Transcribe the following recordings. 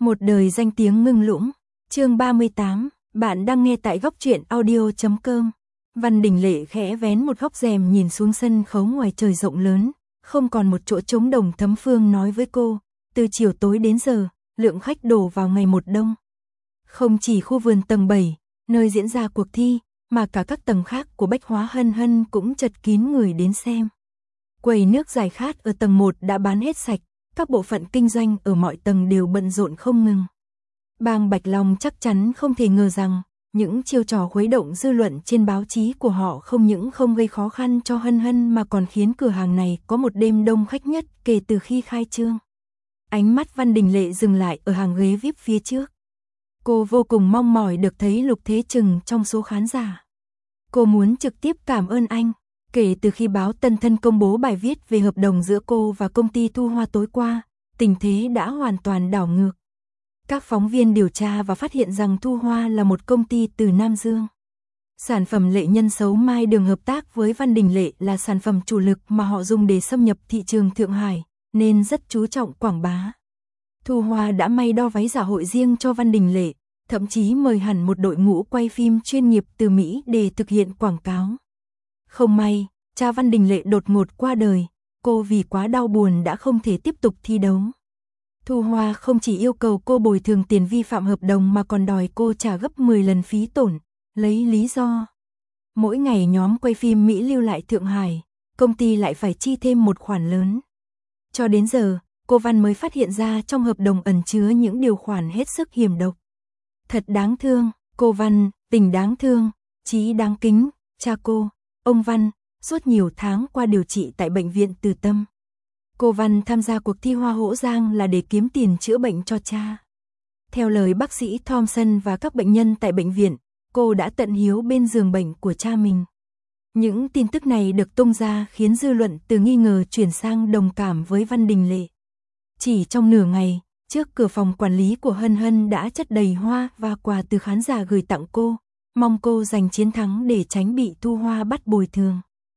Một đời danh tiếng ngưng lũng. Chương 38, bạn đang nghe tại góc truyện audio.com. Văn Đình Lệ khẽ vén một góc rèm nhìn xuống sân khấu ngoài trời rộng lớn, không còn một chỗ trống. Đồng Thấm Phương nói với cô, từ chiều tối đến giờ, lượng khách đổ vào ngày một đông. Không chỉ khu vườn tầng 7, nơi diễn ra cuộc thi, mà cả các tầng khác của Bách Hóa Hân Hân cũng chật kín người đến xem. Quầy nước giải khát ở tầng 1 đã bán hết sạch, các bộ phận kinh doanh ở mọi tầng đều bận rộn không ngừng. Bang Bạch Long chắc chắn không thể ngờ rằng, những chiêu trò khuấy động dư luận trên báo chí của họ không những không gây khó khăn cho Hân Hân mà còn khiến cửa hàng này có một đêm đông khách nhất kể từ khi khai trương. Ánh mắt Văn Đình Lệ dừng lại ở hàng ghế VIP phía trước. Cô vô cùng mong mỏi được thấy Lục Thế Trừng trong số khán giả. Cô muốn trực tiếp cảm ơn anh. Kể từ khi báo Tân Thân công bố bài viết về hợp đồng giữa cô và công ty Thu Hoa tối qua, tình thế đã hoàn toàn đảo ngược. Các phóng viên điều tra và phát hiện rằng Thu Hoa là một công ty từ Nam Dương. Sản phẩm Lệ Nhân Xấu Mai Đường hợp tác với Văn Đình Lệ là sản phẩm chủ lực mà họ dùng để xâm nhập thị trường Thượng Hải, nên rất chú trọng quảng bá. Thu Hoa đã may đo váy dạ hội riêng cho Văn Đình Lệ, thậm chí mời hẳn một đội ngũ quay phim chuyên nghiệp từ Mỹ để thực hiện quảng cáo. Không may, cha Văn Đình Lệ đột ngột qua đời, cô vì quá đau buồn đã không thể tiếp tục thi đấu. Thu Hoa không chỉ yêu cầu cô bồi thường tiền vi phạm hợp đồng mà còn đòi cô trả gấp 10 lần phí tổn, lấy lý do mỗi ngày nhóm quay phim Mỹ lưu lại Thượng Hải, công ty lại phải chi thêm một khoản lớn. Cho đến giờ, cô Văn mới phát hiện ra trong hợp đồng ẩn chứa những điều khoản hết sức hiểm độc. Thật đáng thương, cô Văn, tình đáng thương, chí đáng kính, cha cô, ông Văn, suốt nhiều tháng qua điều trị tại bệnh viện Từ Tâm. Cô Văn tham gia cuộc thi Hoa Hỗ Giang là để kiếm tiền chữa bệnh cho cha. Theo lời bác sĩ Thompson và các bệnh nhân tại bệnh viện, cô đã tận hiếu bên giường bệnh của cha mình. Những tin tức này được tung ra khiến dư luận từ nghi ngờ chuyển sang đồng cảm với Văn Đình Lệ. Chỉ trong nửa ngày, trước cửa phòng quản lý của Hân Hân đã chất đầy hoa và quà từ khán giả gửi tặng cô, mong cô giành chiến thắng để tránh bị Thu Hoa bắt bồi thường.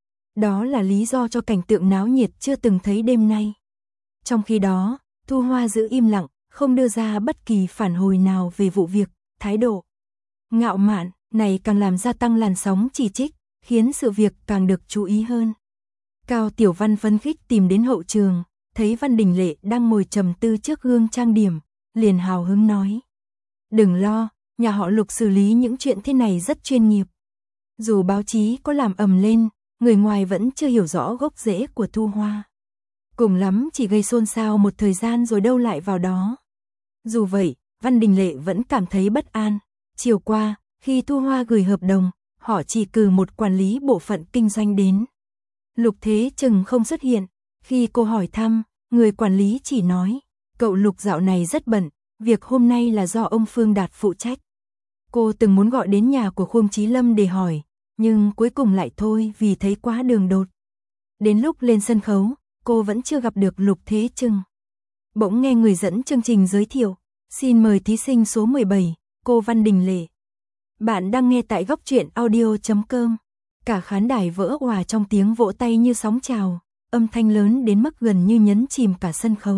Đó là lý do cho cảnh tượng náo nhiệt chưa từng thấy đêm nay. Trong khi đó, Thu Hoa giữ im lặng, không đưa ra bất kỳ phản hồi nào về vụ việc, thái độ ngạo mạn này càng làm gia tăng làn sóng chỉ trích, khiến sự việc càng được chú ý hơn. Cao Tiểu Văn phấn khích tìm đến hậu trường, thấy Văn Đình Lệ đang ngồi trầm tư trước gương trang điểm, liền hào hứng nói: "Đừng lo, nhà họ Lục xử lý những chuyện thế này rất chuyên nghiệp. Dù báo chí có làm ầm lên, người ngoài vẫn chưa hiểu rõ gốc rễ của Thu Hoa. Cùng lắm chỉ gây xôn xao một thời gian rồi đâu lại vào đó." Dù vậy, Văn Đình Lệ vẫn cảm thấy bất an. Chiều qua, khi Thu Hoa gửi hợp đồng, họ chỉ cử một quản lý bộ phận kinh doanh đến. Lục Thế Trừng không xuất hiện. Khi cô hỏi thăm, người quản lý chỉ nói: "Cậu Lục dạo này rất bận, việc hôm nay là do ông Phương Đạt phụ trách." Cô từng muốn gọi đến nhà của Khương Chí Lâm để hỏi, nhưng cuối cùng lại thôi vì thấy quá đường đột. Đến lúc lên sân khấu, cô vẫn chưa gặp được Lục Thế Trừng. Bỗng nghe người dẫn chương trình giới thiệu: "Xin mời thí sinh số 17, cô Văn Đình Lệ." Bạn đang nghe tại góc truyện audio.com. Cả khán đài vỡ òa trong tiếng vỗ tay như sóng trào, âm thanh lớn đến mức gần như nhấn chìm cả sân khấu.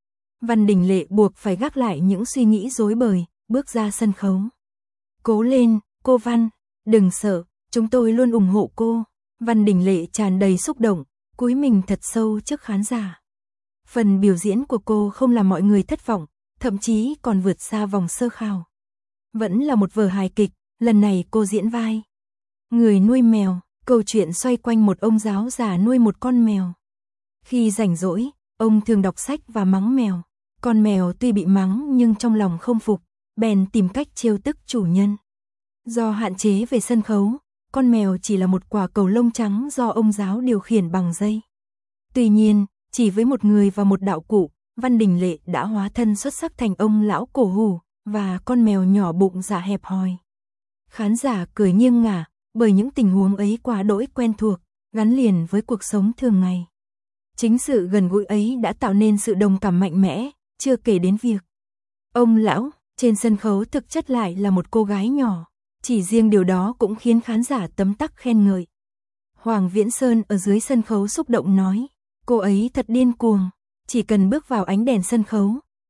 Văn Đình Lệ buộc phải gác lại những suy nghĩ rối bời, bước ra sân khấu. "Cố lên, cô Văn, đừng sợ, chúng tôi luôn ủng hộ cô." Văn Đình Lệ tràn đầy xúc động, cúi mình thật sâu trước khán giả. Phần biểu diễn của cô không làm mọi người thất vọng, thậm chí còn vượt xa vòng sơ khảo. Vẫn là một vở hài kịch, lần này cô diễn vai người nuôi mèo. Câu chuyện xoay quanh một ông giáo già nuôi một con mèo. Khi rảnh rỗi, ông thường đọc sách và mắng mèo. Con mèo tuy bị mắng nhưng trong lòng không phục, bèn tìm cách trêu tức chủ nhân. Do hạn chế về sân khấu, con mèo chỉ là một quả cầu lông trắng do ông giáo điều khiển bằng dây. Tuy nhiên, chỉ với một người và một đạo cụ, Văn Đình Lệ đã hóa thân xuất sắc thành ông lão cổ hủ và con mèo nhỏ bụng dạ hẹp hòi. Khán giả cười nghiêng ngả bởi những tình huống ấy quá đỗi quen thuộc, gắn liền với cuộc sống thường ngày. Chính sự gần gũi ấy đã tạo nên sự đồng cảm mạnh mẽ, chưa kể đến việc ông lão trên sân khấu thực chất lại là một cô gái nhỏ. Chỉ riêng điều đó cũng khiến khán giả tấm tắc khen ngợi. Hoàng Viễn Sơn ở dưới sân khấu xúc động nói: "Cô ấy thật điên cuồng, chỉ cần bước vào ánh đèn sân khấu,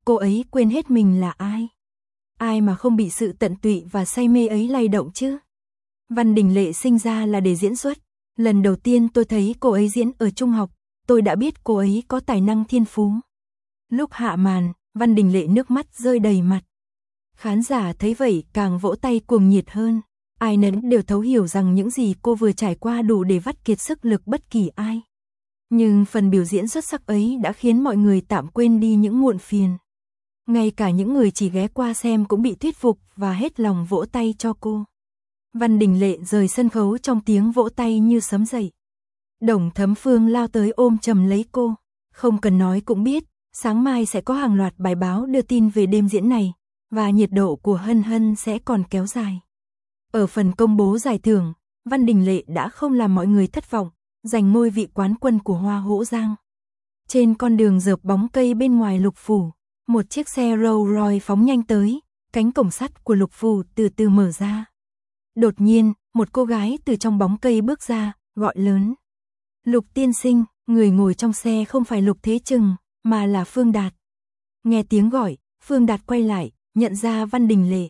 cô ấy quên hết mình là ai. Ai mà không bị sự tận tụy và say mê ấy lay động chứ. Văn Đình Lệ sinh ra là để diễn xuất. Lần đầu tiên tôi thấy cô ấy diễn ở trung học, tôi đã biết cô ấy có tài năng thiên phú. Lúc hạ màn, Văn Đình Lệ nước mắt rơi đầy mặt. Khán giả thấy vậy càng vỗ tay cuồng nhiệt hơn. Ai nấy đều thấu hiểu rằng những gì cô vừa trải qua đủ để vắt kiệt sức lực bất kỳ ai. Nhưng phần biểu diễn xuất sắc ấy đã khiến mọi người tạm quên đi những muộn phiền. Ngay cả những người chỉ ghé qua xem cũng bị thuyết phục và hết lòng vỗ tay cho cô. Văn Đình Lệ rời sân khấu trong tiếng vỗ tay như sấm dậy. Đồng Thấm Phương lao tới ôm chầm lấy cô. Không cần nói cũng biết, sáng mai sẽ có hàng loạt bài báo đưa tin về đêm diễn này, và nhiệt độ của Hân Hân sẽ còn kéo dài. Ở phần công bố giải thưởng, Văn Đình Lệ đã không làm mọi người thất vọng, giành ngôi vị quán quân của Hoa Hỗ Giang. Trên con đường rợp bóng cây bên ngoài Lục Phủ, một chiếc xe Rolls Royce phóng nhanh tới, cánh cổng sắt của Lục Phủ từ từ mở ra. Đột nhiên, một cô gái từ trong bóng cây bước ra, gọi lớn. Lục tiên sinh, người ngồi trong xe không phải Lục Thế Trừng, mà là Phương Đạt. Nghe tiếng gọi, Phương Đạt quay lại, nhận ra Văn Đình Lệ.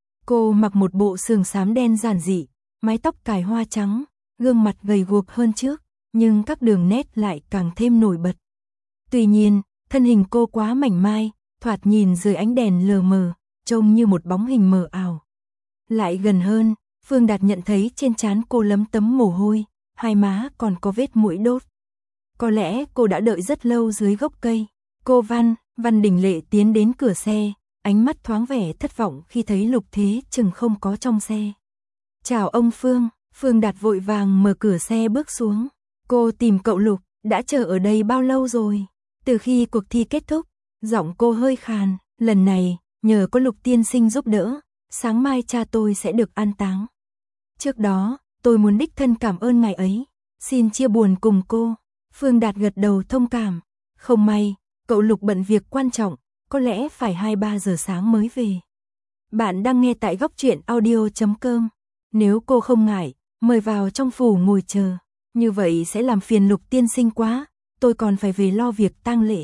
Cô mặc một bộ sườn xám đen giản dị, mái tóc cài hoa trắng, gương mặt gầy guộc hơn trước, nhưng các đường nét lại càng thêm nổi bật. Tuy nhiên, thân hình cô quá mảnh mai, thoạt nhìn dưới ánh đèn lờ mờ, trông như một bóng hình mờ ảo. Lại gần hơn, Phương Đạt nhận thấy trên trán cô lấm tấm mồ hôi, hai má còn có vết muỗi đốt. Có lẽ cô đã đợi rất lâu dưới gốc cây. Cô Văn Đình Lệ tiến đến cửa xe, ánh mắt thoáng vẻ thất vọng khi thấy Lục Thế Trừng không có trong xe. Chào ông Phương, Phương Đạt vội vàng mở cửa xe bước xuống. Cô tìm cậu Lục, đã chờ ở đây bao lâu rồi? Từ khi cuộc thi kết thúc, giọng cô hơi khàn, lần này, nhờ có Lục tiên sinh giúp đỡ, sáng mai cha tôi sẽ được an táng. Trước đó, tôi muốn đích thân cảm ơn ngài ấy, xin chia buồn cùng cô. Phương Đạt gật đầu thông cảm. Không may, cậu Lục bận việc quan trọng, có lẽ phải 2-3 giờ sáng mới về. Bạn đang nghe tại góc truyện audio.com. Nếu cô không ngại, mời vào trong phủ ngồi chờ. Như vậy sẽ làm phiền Lục tiên sinh quá, tôi còn phải về lo việc tang lễ.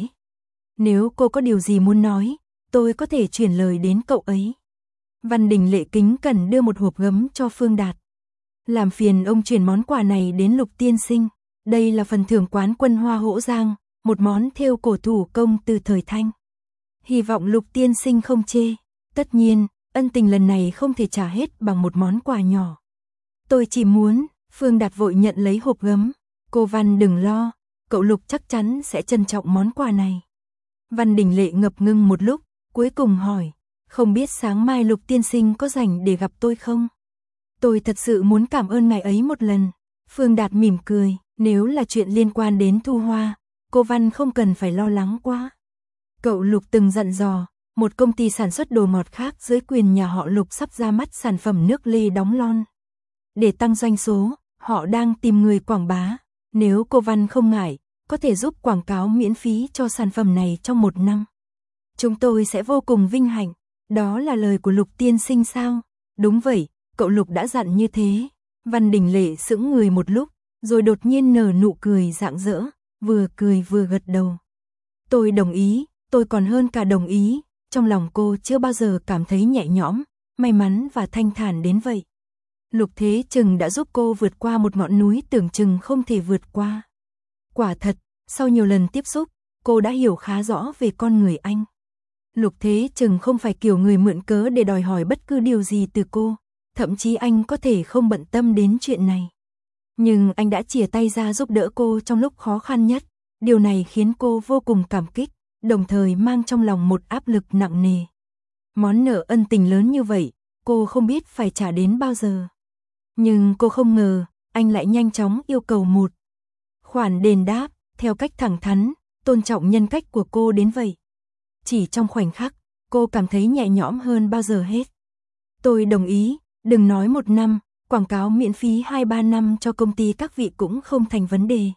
Nếu cô có điều gì muốn nói, tôi có thể chuyển lời đến cậu ấy. Văn Đình Lệ kính cẩn đưa một hộp gấm cho Phương Đạt. Làm phiền ông chuyển món quà này đến Lục tiên sinh. Đây là phần thưởng quán quân Hoa Hỗ Giang, một món thêu cổ thủ công từ thời Thanh. Hy vọng Lục tiên sinh không chê. Tất nhiên, ân tình lần này không thể trả hết bằng một món quà nhỏ. Tôi chỉ muốn, Phương Đạt vội nhận lấy hộp gấm. Cô Văn đừng lo, cậu Lục chắc chắn sẽ trân trọng món quà này. Văn Đình Lệ ngập ngừng một lúc, cuối cùng hỏi, không biết sáng mai Lục tiên sinh có rảnh để gặp tôi không? Tôi thật sự muốn cảm ơn ngài ấy một lần. Phương Đạt mỉm cười, nếu là chuyện liên quan đến Thu Hoa, cô Văn không cần phải lo lắng quá. Cậu Lục từng dặn dò, một công ty sản xuất đồ ngọt khác dưới quyền nhà họ Lục sắp ra mắt sản phẩm nước lê đóng lon. Để tăng doanh số, họ đang tìm người quảng bá. Nếu cô Văn không ngại, có thể giúp quảng cáo miễn phí cho sản phẩm này trong 1 năm. Chúng tôi sẽ vô cùng vinh hạnh. Đó là lời của Lục tiên sinh sao? Đúng vậy, cậu Lục đã dặn như thế. Văn Đình Lệ sững người một lúc, rồi đột nhiên nở nụ cười rạng rỡ, vừa cười vừa gật đầu. Tôi đồng ý, tôi còn hơn cả đồng ý. Trong lòng cô chưa bao giờ cảm thấy nhẹ nhõm, may mắn và thanh thản đến vậy. Lục Thế Trừng đã giúp cô vượt qua một ngọn núi tưởng chừng không thể vượt qua. Quả thật, sau nhiều lần tiếp xúc, cô đã hiểu khá rõ về con người anh. Lục Thế Trừng không phải kiểu người mượn cớ để đòi hỏi bất cứ điều gì từ cô, thậm chí anh có thể không bận tâm đến chuyện này. Nhưng anh đã chìa tay ra giúp đỡ cô trong lúc khó khăn nhất, điều này khiến cô vô cùng cảm kích, đồng thời mang trong lòng một áp lực nặng nề. Món nợ ân tình lớn như vậy, cô không biết phải trả đến bao giờ. Nhưng cô không ngờ, anh lại nhanh chóng yêu cầu một khoản đền đáp, theo cách thẳng thắn, tôn trọng nhân cách của cô đến vậy. Chỉ trong khoảnh khắc, cô cảm thấy nhẹ nhõm hơn bao giờ hết. Tôi đồng ý, đừng nói 1 năm, quảng cáo miễn phí 2-3 năm cho công ty các vị cũng không thành vấn đề.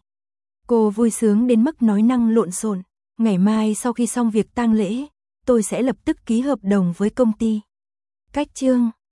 Cô vui sướng đến mức nói năng lộn xộn. Ngày mai sau khi xong việc tang lễ, tôi sẽ lập tức ký hợp đồng với công ty. Cách chương